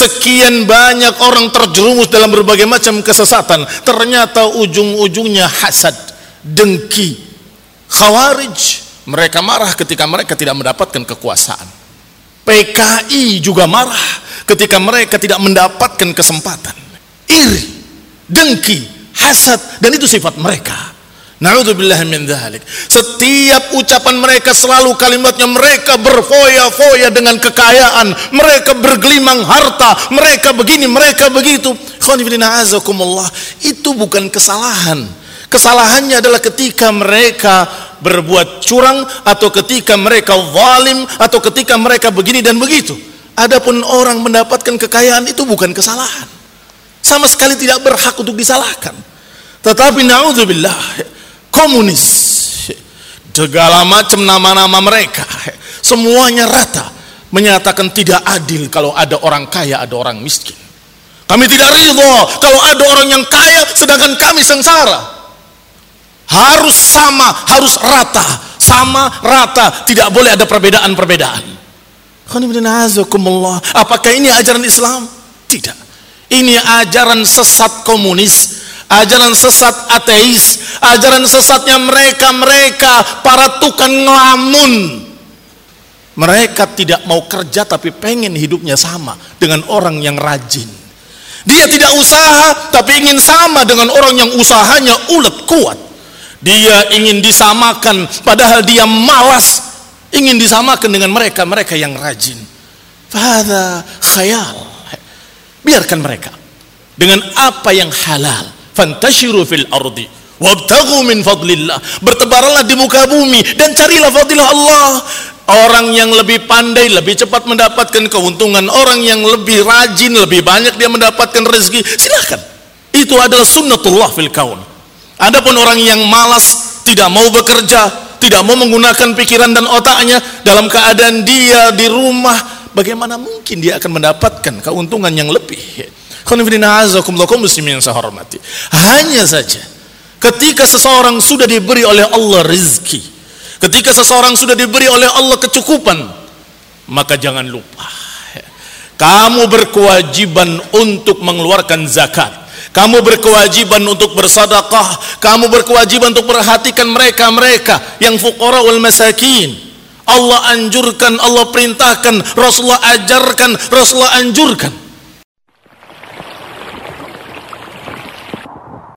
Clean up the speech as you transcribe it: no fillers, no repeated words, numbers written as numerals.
sekian banyak orang terjerumus dalam berbagai macam kesesatan, ternyata ujung-ujungnya hasad, dengki. Khawarij, mereka marah ketika mereka tidak mendapatkan kekuasaan. PKI juga marah ketika mereka tidak mendapatkan kesempatan. Iri, dengki, hasad, dan itu sifat mereka. Na'udzubillah min dzalik. Setiap ucapan mereka selalu kalimatnya mereka berfoya-foya dengan kekayaan, mereka bergelimang harta, mereka begini, mereka begitu. Khonifidina azakumullah, itu bukan kesalahan. Kesalahannya adalah ketika mereka berbuat curang, atau ketika mereka zalim, atau ketika mereka begini dan begitu. Adapun orang mendapatkan kekayaan itu bukan kesalahan, sama sekali tidak berhak untuk disalahkan. Tetapi na'udzubillah, komunis, segala macam nama-nama mereka, semuanya rata menyatakan tidak adil kalau ada orang kaya, ada orang miskin. Kami tidak ridho kalau ada orang yang kaya sedangkan kami sengsara. Harus sama, harus rata, sama rata, tidak boleh ada perbedaan-perbedaan. Apakah ini ajaran Islam? Tidak. Ini ajaran sesat komunis, ajaran sesat ateis, ajaran sesatnya mereka para tukang ngelamun. Mereka tidak mau kerja tapi pengen hidupnya sama dengan orang yang rajin. Dia tidak usaha tapi ingin sama dengan orang yang usahanya ulet kuat. Dia ingin disamakan padahal dia malas, ingin disamakan dengan mereka yang rajin. Fahadha khayal. Biarkan mereka dengan apa yang halal. Fantashiru fil ardi wabtaghu min fadlillah. Bertebaranlah di muka bumi dan carilah fadilah Allah. Orang yang lebih pandai lebih cepat mendapatkan keuntungan, orang yang lebih rajin lebih banyak dia mendapatkan rezeki. Silakan. Itu adalah sunnatullah fil kaun. Adapun orang yang malas, tidak mau bekerja, tidak mau menggunakan pikiran dan otaknya, dalam keadaan dia di rumah, bagaimana mungkin dia akan mendapatkan keuntungan yang lebih? Muslimin yang saya hormati. Hanya saja ketika seseorang sudah diberi oleh Allah rezeki, ketika seseorang sudah diberi oleh Allah kecukupan, maka jangan lupa kamu berkewajiban untuk mengeluarkan zakat, kamu berkewajiban untuk bersedekah, kamu berkewajiban untuk perhatikan mereka yang fuqara wal masakin. Allah anjurkan, Allah perintahkan, Rasulullah ajarkan, Rasulullah anjurkan.